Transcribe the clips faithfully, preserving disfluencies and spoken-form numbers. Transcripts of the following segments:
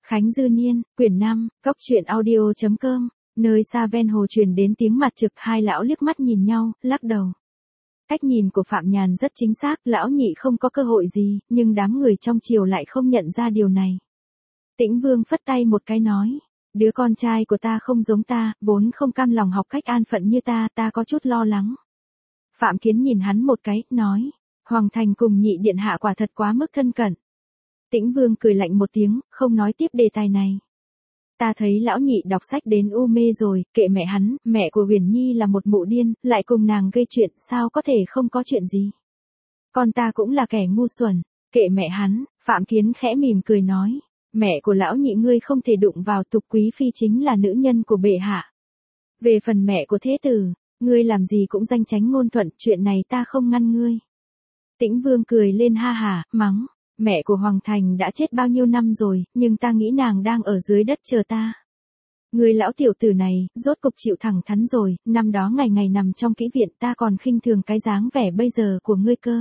Khánh Dư Niên, quyển năm, cốc truyện audio chấm com, nơi xa ven hồ truyền đến tiếng mặt trực, hai lão liếc mắt nhìn nhau, lắc đầu. Cách nhìn của Phạm Nhàn rất chính xác, lão nhị không có cơ hội gì, nhưng đám người trong triều lại không nhận ra điều này. Tĩnh Vương phất tay một cái nói, đứa con trai của ta không giống ta, vốn không cam lòng học cách an phận như ta, ta có chút lo lắng. Phạm Kiến nhìn hắn một cái, nói, Hoàng Thành cùng nhị điện hạ quả thật quá mức thân cận. Tĩnh Vương cười lạnh một tiếng, không nói tiếp đề tài này. Ta thấy lão nhị đọc sách đến u mê rồi, kệ mẹ hắn, mẹ của Huyền Nhi là một mụ điên, lại cùng nàng gây chuyện, sao có thể không có chuyện gì. Con ta cũng là kẻ ngu xuẩn, kệ mẹ hắn, Phạm Kiến khẽ mỉm cười nói, mẹ của lão nhị ngươi không thể đụng vào, Tục Quý Phi chính là nữ nhân của bệ hạ. Về phần mẹ của thế tử, ngươi làm gì cũng danh chánh ngôn thuận, chuyện này ta không ngăn ngươi. Tĩnh Vương cười lên ha hả, mắng. Mẹ của Hoàng Thành đã chết bao nhiêu năm rồi, nhưng ta nghĩ nàng đang ở dưới đất chờ ta. Người lão tiểu tử này, rốt cục chịu thẳng thắn rồi, năm đó ngày ngày nằm trong kỹ viện ta còn khinh thường cái dáng vẻ bây giờ của ngươi cơ.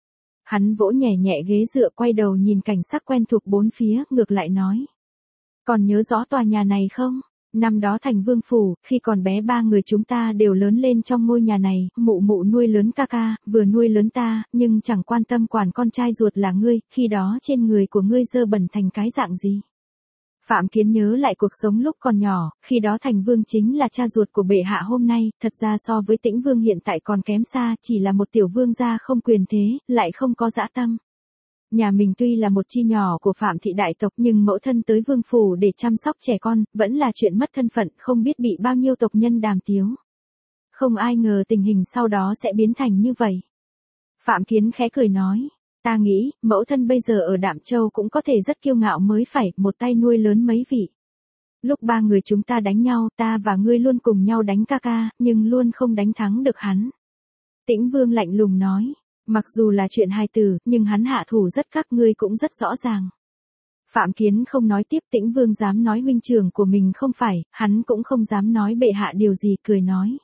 Hắn vỗ nhẹ nhẹ ghế dựa, quay đầu nhìn cảnh sắc quen thuộc bốn phía, ngược lại nói. Còn nhớ rõ tòa nhà này không? Năm đó thành vương phủ, khi còn bé ba người chúng ta đều lớn lên trong ngôi nhà này, mụ mụ nuôi lớn ca ca, vừa nuôi lớn ta, nhưng chẳng quan tâm quản con trai ruột là ngươi, khi đó trên người của ngươi dơ bẩn thành cái dạng gì. Phạm Kiến nhớ lại cuộc sống lúc còn nhỏ, khi đó thành vương chính là cha ruột của bệ hạ hôm nay, thật ra so với Tĩnh Vương hiện tại còn kém xa, chỉ là một tiểu vương gia không quyền thế, lại không có dã tâm. Nhà mình tuy là một chi nhỏ của Phạm thị đại tộc nhưng mẫu thân tới vương phủ để chăm sóc trẻ con, vẫn là chuyện mất thân phận, không biết bị bao nhiêu tộc nhân đàm tiếu. Không ai ngờ tình hình sau đó sẽ biến thành như vậy. Phạm Kiến khẽ cười nói, ta nghĩ, mẫu thân bây giờ ở Đạm Châu cũng có thể rất kiêu ngạo mới phải, một tay nuôi lớn mấy vị. Lúc ba người chúng ta đánh nhau, ta và ngươi luôn cùng nhau đánh ca ca, nhưng luôn không đánh thắng được hắn. Tĩnh Vương lạnh lùng nói. Mặc dù là chuyện hài tử, nhưng hắn hạ thủ rất các ngươi cũng rất rõ ràng. Phạm Kiến không nói tiếp, Tĩnh Vương dám nói huynh trưởng của mình không phải, hắn cũng không dám nói bệ hạ điều gì, cười nói.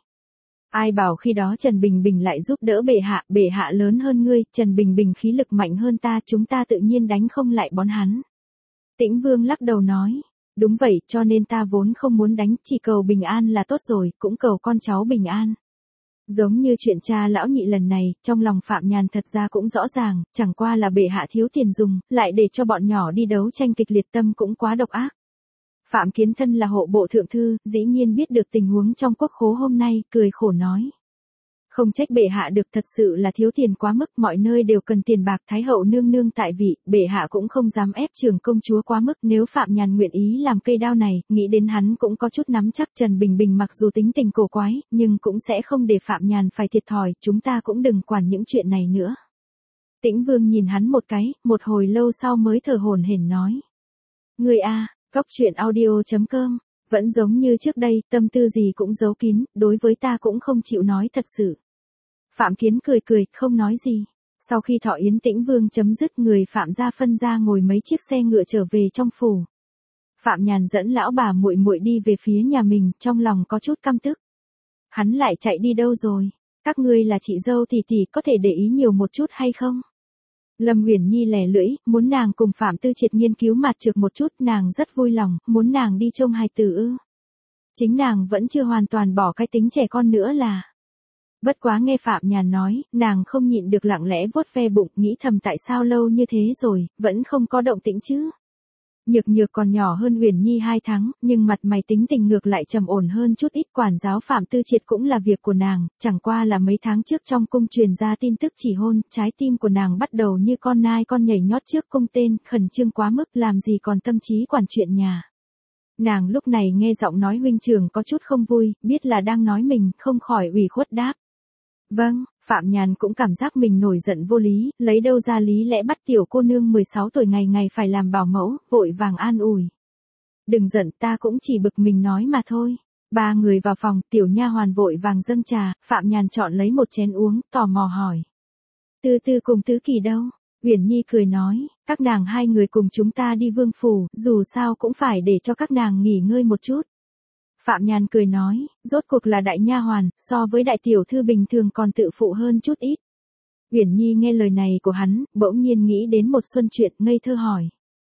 Ai bảo khi đó Trần Bình Bình lại giúp đỡ bệ hạ, bệ hạ lớn hơn ngươi, Trần Bình Bình khí lực mạnh hơn ta, chúng ta tự nhiên đánh không lại bọn hắn. Tĩnh Vương lắc đầu nói, đúng vậy, cho nên ta vốn không muốn đánh, chỉ cầu bình an là tốt rồi, cũng cầu con cháu bình an. Giống như chuyện cha lão nhị lần này, trong lòng Phạm Nhàn thật ra cũng rõ ràng, chẳng qua là bệ hạ thiếu tiền dùng, lại để cho bọn nhỏ đi đấu tranh kịch liệt, tâm cũng quá độc ác. Phạm Kiến thân là hộ bộ thượng thư, dĩ nhiên biết được tình huống trong quốc khố hôm nay, cười khổ nói. Không trách bệ hạ được, thật sự là thiếu tiền quá mức, mọi nơi đều cần tiền bạc, thái hậu nương nương tại vị, bệ hạ cũng không dám ép trưởng công chúa quá mức, nếu Phạm Nhàn nguyện ý làm cây đao này, nghĩ đến hắn cũng có chút nắm chắc. Trần Bình Bình mặc dù tính tình cổ quái, nhưng cũng sẽ không để Phạm Nhàn phải thiệt thòi, chúng ta cũng đừng quản những chuyện này nữa. Tĩnh Vương nhìn hắn một cái, một hồi lâu sau mới thở hổn hển nói. Người a, cốc truyện audio chấm com, vẫn giống như trước đây, tâm tư gì cũng giấu kín, đối với ta cũng không chịu nói thật sự. Phạm Kiến cười cười, không nói gì. Sau khi thọ yến Tĩnh Vương chấm dứt, người Phạm gia phân ra ngồi mấy chiếc xe ngựa trở về trong phủ. Phạm Nhàn dẫn lão bà muội muội đi về phía nhà mình, trong lòng có chút căm tức. Hắn lại chạy đi đâu rồi? Các ngươi là chị dâu thì thì có thể để ý nhiều một chút hay không? Lâm Uyển Nhi lẻ lưỡi, muốn nàng cùng Phạm Tư Triệt nghiên cứu mặt trược một chút, nàng rất vui lòng, muốn nàng đi trông hài tử ư. Chính nàng vẫn chưa hoàn toàn bỏ cái tính trẻ con nữa là. Bất quá nghe Phạm Nhàn nói, nàng không nhịn được lặng lẽ vuốt ve bụng, nghĩ thầm tại sao lâu như thế rồi, vẫn không có động tĩnh chứ. Nhược Nhược còn nhỏ hơn Uyển Nhi hai tháng, nhưng mặt mày tính tình ngược lại trầm ổn hơn chút ít. Quản giáo Phạm Tư Triệt cũng là việc của nàng, chẳng qua là mấy tháng trước trong cung truyền ra tin tức chỉ hôn, trái tim của nàng bắt đầu như con nai con nhảy nhót trước cung tên, khẩn trương quá mức, làm gì còn tâm trí quản chuyện nhà. Nàng lúc này nghe giọng nói huynh trưởng có chút không vui, biết là đang nói mình, không khỏi ủy khuất đáp. Vâng, Phạm Nhàn cũng cảm giác mình nổi giận vô lý, lấy đâu ra lý lẽ bắt tiểu cô nương mười sáu tuổi ngày ngày phải làm bảo mẫu, vội vàng an ủi. Đừng giận, ta cũng chỉ bực mình nói mà thôi. Ba người vào phòng, tiểu nha hoàn vội vàng dâng trà, Phạm Nhàn chọn lấy một chén uống, tò mò hỏi. Tư Tư cùng Tứ Kỳ đâu? Uyển Nhi cười nói, các nàng hai người cùng chúng ta đi vương phủ, dù sao cũng phải để cho các nàng nghỉ ngơi một chút. Phạm Nhàn cười nói, rốt cuộc là đại nha hoàn, so với đại tiểu thư bình thường còn tự phụ hơn chút ít. Uyển Nhi nghe lời này của hắn, bỗng nhiên nghĩ đến một xuân chuyện, ngây thơ hỏi.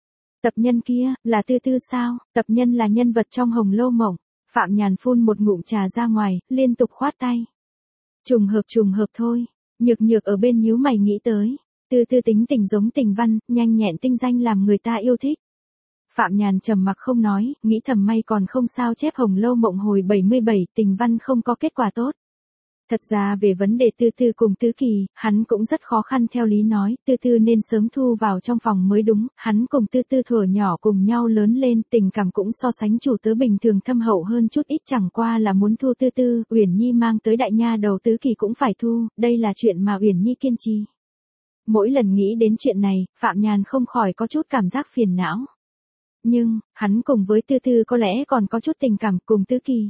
Tập nhân kia, là Tư Tư sao? Tập nhân là nhân vật trong Hồng Lâu Mộng. Phạm Nhàn phun một ngụm trà ra ngoài, liên tục khoát tay. Trùng hợp trùng hợp thôi. Nhược nhược ở bên nhíu mày nghĩ tới. Tư Tư tính tình giống Tình Văn, nhanh nhẹn tinh danh làm người ta yêu thích. Phạm Nhàn trầm mặc không nói, nghĩ thầm may còn không sao chép Hồng Lâu Mộng hồi bảy mươi bảy, Tình Văn không có kết quả tốt. Thật ra về vấn đề Tư Tư cùng Tứ Kỳ, hắn cũng rất khó khăn theo lý nói, Tư Tư nên sớm thu vào trong phòng mới đúng, hắn cùng Tư Tư thuở nhỏ cùng nhau lớn lên, tình cảm cũng so sánh chủ tớ bình thường thâm hậu hơn chút ít, chẳng qua là muốn thu Tư Tư, Uyển Nhi mang tới đại nha đầu Tứ Kỳ cũng phải thu, đây là chuyện mà Uyển Nhi kiên trì. Mỗi lần nghĩ đến chuyện này, Phạm Nhàn không khỏi có chút cảm giác phiền não. Nhưng, hắn cùng với Tư Tư có lẽ còn có chút tình cảm cùng Tứ Kỳ.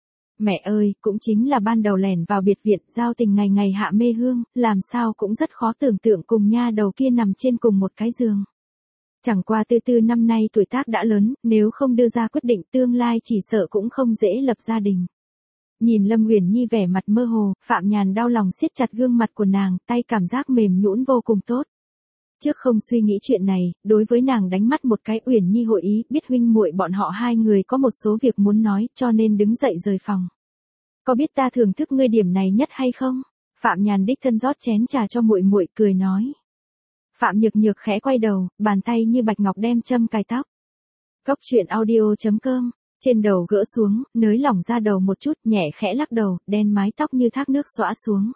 Mẹ ơi, cũng chính là ban đầu lẻn vào biệt viện, giao tình ngày ngày hạ mê hương, làm sao cũng rất khó tưởng tượng cùng nha đầu kia nằm trên cùng một cái giường. Chẳng qua Tư Tư năm nay tuổi tác đã lớn, nếu không đưa ra quyết định tương lai chỉ sợ cũng không dễ lập gia đình. Nhìn Lâm Uyển Nhi vẻ mặt mơ hồ, Phạm Nhàn đau lòng siết chặt gương mặt của nàng, tay cảm giác mềm nhũn vô cùng tốt. Trước không suy nghĩ chuyện này, đối với nàng đánh mắt một cái, Uyển Nhi hội ý, biết huynh muội bọn họ hai người có một số việc muốn nói, cho nên đứng dậy rời phòng. Có biết ta thưởng thức ngươi điểm này nhất hay không? Phạm Nhàn đích thân rót chén trà cho muội muội, cười nói. Phạm Nhược Nhược khẽ quay đầu, bàn tay như bạch ngọc đem châm cài tóc. Cốc truyện audio chấm com, trên đầu gỡ xuống, nới lỏng ra đầu một chút, nhẹ khẽ lắc đầu, đen mái tóc như thác nước xõa xuống.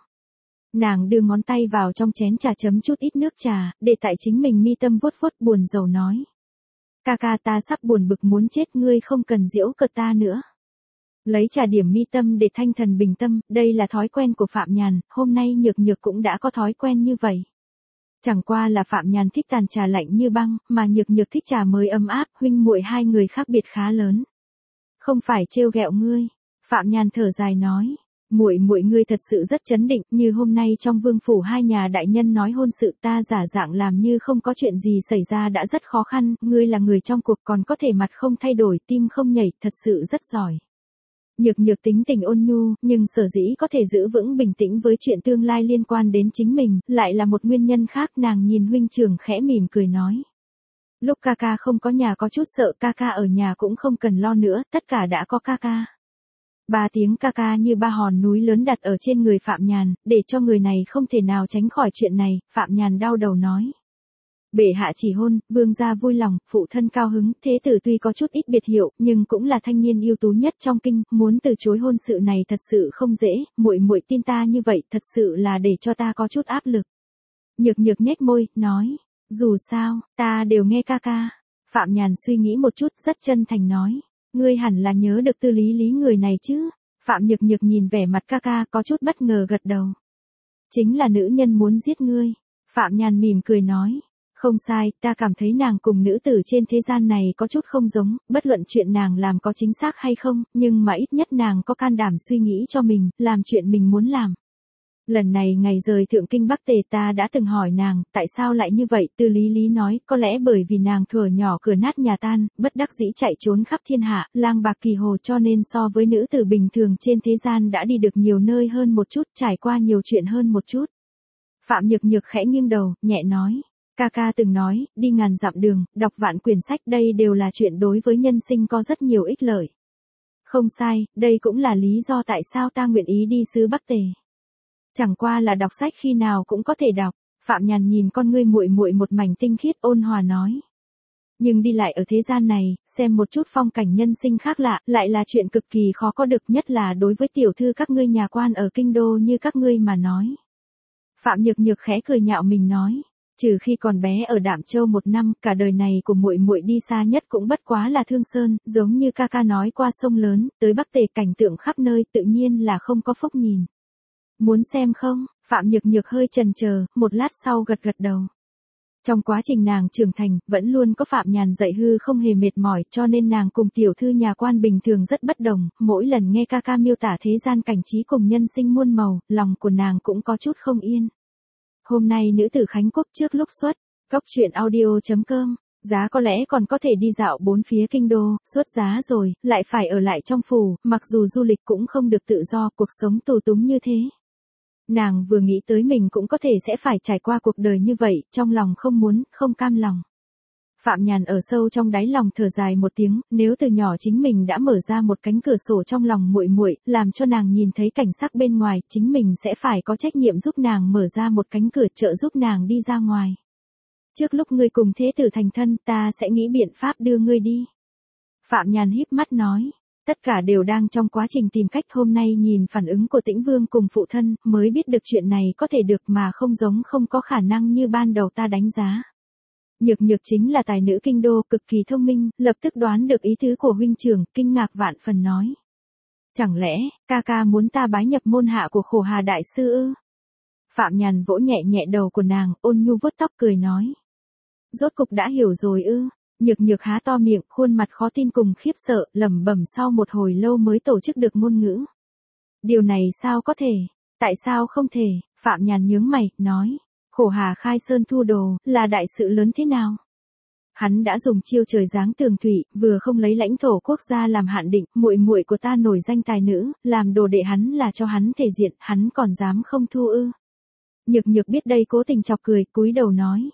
Nàng đưa ngón tay vào trong chén trà chấm chút ít nước trà, để tại chính mình mi tâm vuốt vuốt buồn rầu nói. Ca ca ta sắp buồn bực muốn chết, ngươi không cần giễu cợt ta nữa. Lấy trà điểm mi tâm để thanh thần bình tâm, đây là thói quen của Phạm Nhàn, hôm nay Nhược Nhược cũng đã có thói quen như vậy. Chẳng qua là Phạm Nhàn thích tàn trà lạnh như băng, mà Nhược Nhược thích trà mới ấm áp, huynh muội hai người khác biệt khá lớn. Không phải trêu ghẹo ngươi, Phạm Nhàn thở dài nói. Muội muội ngươi thật sự rất chấn định, như hôm nay trong vương phủ hai nhà đại nhân nói hôn sự, ta giả dạng làm như không có chuyện gì xảy ra đã rất khó khăn, ngươi là người trong cuộc còn có thể mặt không thay đổi, tim không nhảy, thật sự rất giỏi. Nhược Nhược tính tình ôn nhu, nhưng sở dĩ có thể giữ vững bình tĩnh với chuyện tương lai liên quan đến chính mình, lại là một nguyên nhân khác. Nàng nhìn huynh trưởng khẽ mỉm cười nói. Lúc ca ca không có nhà có chút sợ, ca ca ở nhà cũng không cần lo nữa, tất cả đã có ca ca. Ba tiếng ca ca như ba hòn núi lớn đặt ở trên người Phạm Nhàn, để cho người này không thể nào tránh khỏi chuyện này, Phạm Nhàn đau đầu nói. Bệ hạ chỉ hôn, vương gia vui lòng, phụ thân cao hứng, thế tử tuy có chút ít biệt hiệu, nhưng cũng là thanh niên ưu tú nhất trong kinh, muốn từ chối hôn sự này thật sự không dễ, muội muội tin ta như vậy, thật sự là để cho ta có chút áp lực. Nhược Nhược nhếch môi, nói, dù sao, ta đều nghe ca ca. Phạm Nhàn suy nghĩ một chút, rất chân thành nói. Ngươi hẳn là nhớ được Tư Lý Lý người này chứ? Phạm Nhược Nhược nhìn vẻ mặt ca ca có chút bất ngờ gật đầu. Chính là nữ nhân muốn giết ngươi. Phạm Nhàn mỉm cười nói. Không sai, ta cảm thấy nàng cùng nữ tử trên thế gian này có chút không giống, bất luận chuyện nàng làm có chính xác hay không, nhưng mà ít nhất nàng có can đảm suy nghĩ cho mình, làm chuyện mình muốn làm. Lần này ngày rời Thượng Kinh Bắc Tề ta đã từng hỏi nàng, tại sao lại như vậy, Tư Lý Lý nói, có lẽ bởi vì nàng thuở nhỏ cửa nát nhà tan, bất đắc dĩ chạy trốn khắp thiên hạ, lang bạc kỳ hồ cho nên so với nữ tử bình thường trên thế gian đã đi được nhiều nơi hơn một chút, trải qua nhiều chuyện hơn một chút. Phạm Nhược Nhược khẽ nghiêng đầu, nhẹ nói, ca ca từng nói, đi ngàn dặm đường, đọc vạn quyển sách, đây đều là chuyện đối với nhân sinh có rất nhiều ích lợi. Không sai, đây cũng là lý do tại sao ta nguyện ý đi xứ Bắc Tề. Chẳng qua là đọc sách khi nào cũng có thể đọc, Phạm Nhàn nhìn con ngươi muội muội một mảnh tinh khiết ôn hòa nói. Nhưng đi lại ở thế gian này, xem một chút phong cảnh nhân sinh khác lạ, lại là chuyện cực kỳ khó có được, nhất là đối với tiểu thư các ngươi nhà quan ở kinh đô như các ngươi mà nói. Phạm Nhược Nhược khẽ cười nhạo mình nói, trừ khi còn bé ở Đạm Châu một năm, cả đời này của muội muội đi xa nhất cũng bất quá là Thương Sơn, giống như ca ca nói qua sông lớn, tới Bắc Tề cảnh tượng khắp nơi tự nhiên là không có phúc nhìn. Muốn xem không? Phạm Nhược Nhược hơi chần chờ, một lát sau gật gật đầu. Trong quá trình nàng trưởng thành, vẫn luôn có Phạm Nhàn dạy hư không hề mệt mỏi, cho nên nàng cùng tiểu thư nhà quan bình thường rất bất đồng, mỗi lần nghe ca ca miêu tả thế gian cảnh trí cùng nhân sinh muôn màu, lòng của nàng cũng có chút không yên. Hôm nay nữ tử Khánh Quốc trước lúc xuất, cốc truyện audio chấm com, giá có lẽ còn có thể đi dạo bốn phía kinh đô, xuất giá rồi, lại phải ở lại trong phủ, mặc dù du lịch cũng không được tự do, cuộc sống tù túng như thế. Nàng vừa nghĩ tới mình cũng có thể sẽ phải trải qua cuộc đời như vậy, trong lòng không muốn, không cam lòng. Phạm Nhàn ở sâu trong đáy lòng thở dài một tiếng, nếu từ nhỏ chính mình đã mở ra một cánh cửa sổ trong lòng muội muội, làm cho nàng nhìn thấy cảnh sắc bên ngoài, chính mình sẽ phải có trách nhiệm giúp nàng mở ra một cánh cửa trợ giúp nàng đi ra ngoài. Trước lúc ngươi cùng thế tử thành thân, ta sẽ nghĩ biện pháp đưa ngươi đi. Phạm Nhàn híp mắt nói, tất cả đều đang trong quá trình tìm cách, hôm nay nhìn phản ứng của Tĩnh Vương cùng phụ thân, mới biết được chuyện này có thể được mà không giống không có khả năng như ban đầu ta đánh giá. Nhược Nhược chính là tài nữ kinh đô, cực kỳ thông minh, lập tức đoán được ý tứ của huynh trưởng, kinh ngạc vạn phần nói. Chẳng lẽ, ca ca muốn ta bái nhập môn hạ của Khổ Hà đại sư ư? Phạm Nhàn vỗ nhẹ nhẹ đầu của nàng, ôn nhu vuốt tóc cười nói. Rốt cục đã hiểu rồi ư? Nhược Nhược há to miệng, khuôn mặt khó tin cùng khiếp sợ, lẩm bẩm sau một hồi lâu mới tổ chức được ngôn ngữ. Điều này sao có thể? Tại sao không thể? Phạm Nhàn nhướng mày, nói. Khổ Hà khai sơn thu đồ, là đại sự lớn thế nào? Hắn đã dùng chiêu trời giáng tường thủy, vừa không lấy lãnh thổ quốc gia làm hạn định, muội muội của ta nổi danh tài nữ, làm đồ đệ hắn là cho hắn thể diện, hắn còn dám không thu ư? Nhược Nhược biết đây cố tình chọc cười, cúi đầu nói.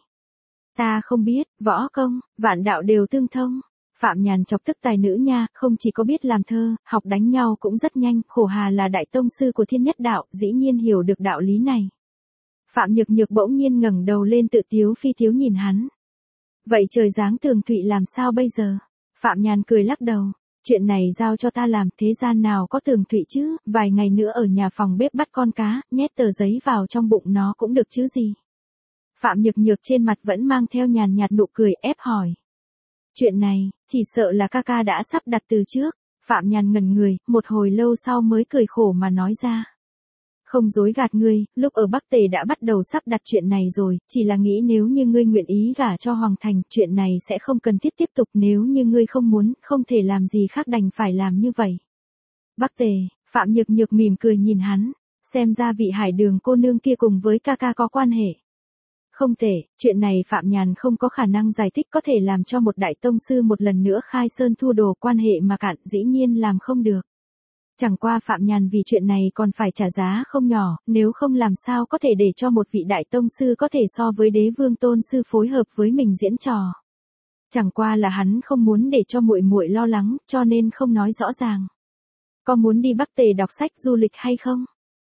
Ta không biết, võ công, vạn đạo đều tương thông. Phạm Nhàn chọc tức tài nữ nha, không chỉ có biết làm thơ, học đánh nhau cũng rất nhanh, Khổ Hà là đại tông sư của thiên nhất đạo, dĩ nhiên hiểu được đạo lý này. Phạm Nhược Nhược bỗng nhiên ngẩng đầu lên tự tiếu phi tiếu nhìn hắn. Vậy trời giáng tường thụy làm sao bây giờ? Phạm Nhàn cười lắc đầu. Chuyện này giao cho ta làm, thế gian nào có tường thụy chứ, vài ngày nữa ở nhà phòng bếp bắt con cá, nhét tờ giấy vào trong bụng nó cũng được chứ gì. Phạm Nhược Nhược trên mặt vẫn mang theo nhàn nhạt nụ cười, ép hỏi. Chuyện này, chỉ sợ là ca ca đã sắp đặt từ trước. Phạm Nhàn ngẩn người, một hồi lâu sau mới cười khổ mà nói ra. Không dối gạt ngươi, lúc ở Bắc Tề đã bắt đầu sắp đặt chuyện này rồi, chỉ là nghĩ nếu như ngươi nguyện ý gả cho Hoàng Thành, chuyện này sẽ không cần thiết tiếp tục, nếu như ngươi không muốn, không thể làm gì khác đành phải làm như vậy. Bắc Tề, Phạm Nhược Nhược mỉm cười nhìn hắn, xem ra vị Hải Đường cô nương kia cùng với ca ca có quan hệ. Không thể, chuyện này Phạm Nhàn không có khả năng giải thích, có thể làm cho một đại tông sư một lần nữa khai sơn thu đồ, quan hệ mà cạn, dĩ nhiên làm không được. Chẳng qua Phạm Nhàn vì chuyện này còn phải trả giá không nhỏ, nếu không làm sao có thể để cho một vị đại tông sư có thể so với đế vương tôn sư phối hợp với mình diễn trò. Chẳng qua là hắn không muốn để cho muội muội lo lắng, cho nên không nói rõ ràng. Có muốn đi Bắc Tề đọc sách du lịch hay không?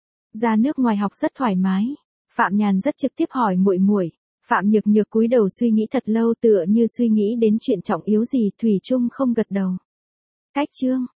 Ra nước ngoài học rất thoải mái. Phạm Nhàn rất trực tiếp hỏi muội muội. Phạm Nhược Nhược cúi đầu suy nghĩ thật lâu, tựa như suy nghĩ đến chuyện trọng yếu gì, thủy chung không gật đầu. Cách chương